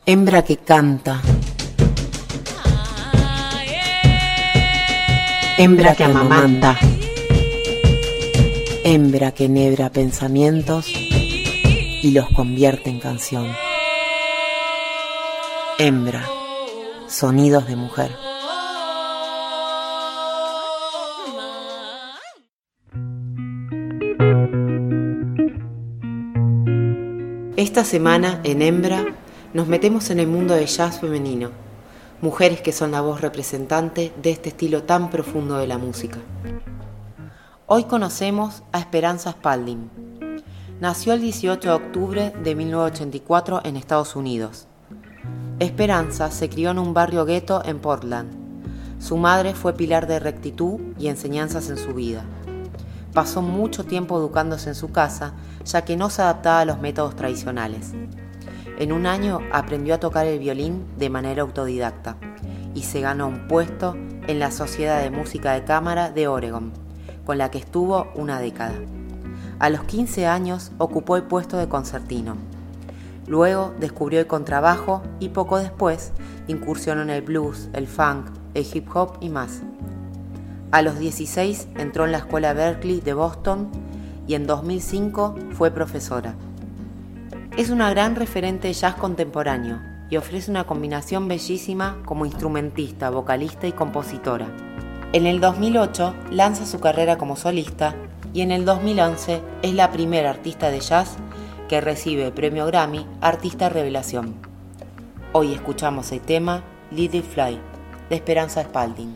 Hembra que canta, hembra que amamanta, hembra que enhebra pensamientos y los convierte en canción. Hembra, sonidos de mujer. Esta semana en Hembra nos metemos en el mundo del jazz femenino, mujeres que son la voz representante de este estilo tan profundo de la música. Hoy conocemos a Esperanza Spalding. Nació el 18 de octubre de 1984 en Estados Unidos. Esperanza se crió en un barrio gueto en Portland. Su madre fue pilar de rectitud y enseñanzas en su vida. Pasó mucho tiempo educándose en su casa, ya que no se adaptaba a los métodos tradicionales. En un año aprendió a tocar el violín de manera autodidacta y se ganó un puesto en la Sociedad de Música de Cámara de Oregon, con la que estuvo una década. A los 15 años ocupó el puesto de concertino. Luego descubrió el contrabajo y poco después incursionó en el blues, el funk, el hip hop y más. A los 16 entró en la Escuela Berklee de Boston y en 2005 fue profesora. Es una gran referente de jazz contemporáneo y ofrece una combinación bellísima como instrumentista, vocalista y compositora. En el 2008 lanza su carrera como solista y en el 2011 es la primera artista de jazz que recibe el premio Grammy Artista Revelación. Hoy escuchamos el tema Little Fly de Esperanza Spalding.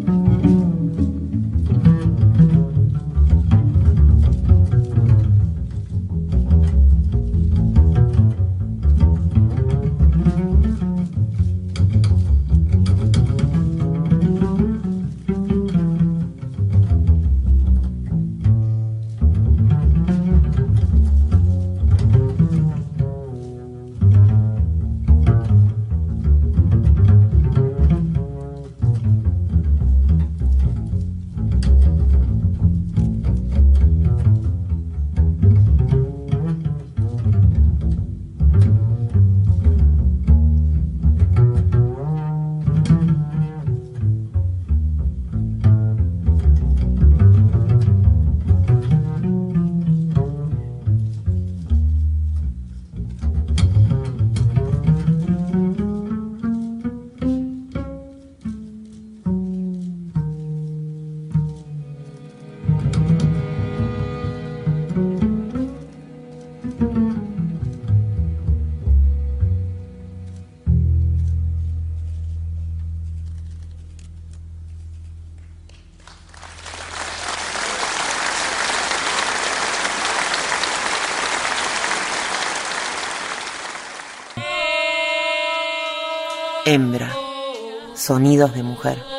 Hembra, sonidos de mujer.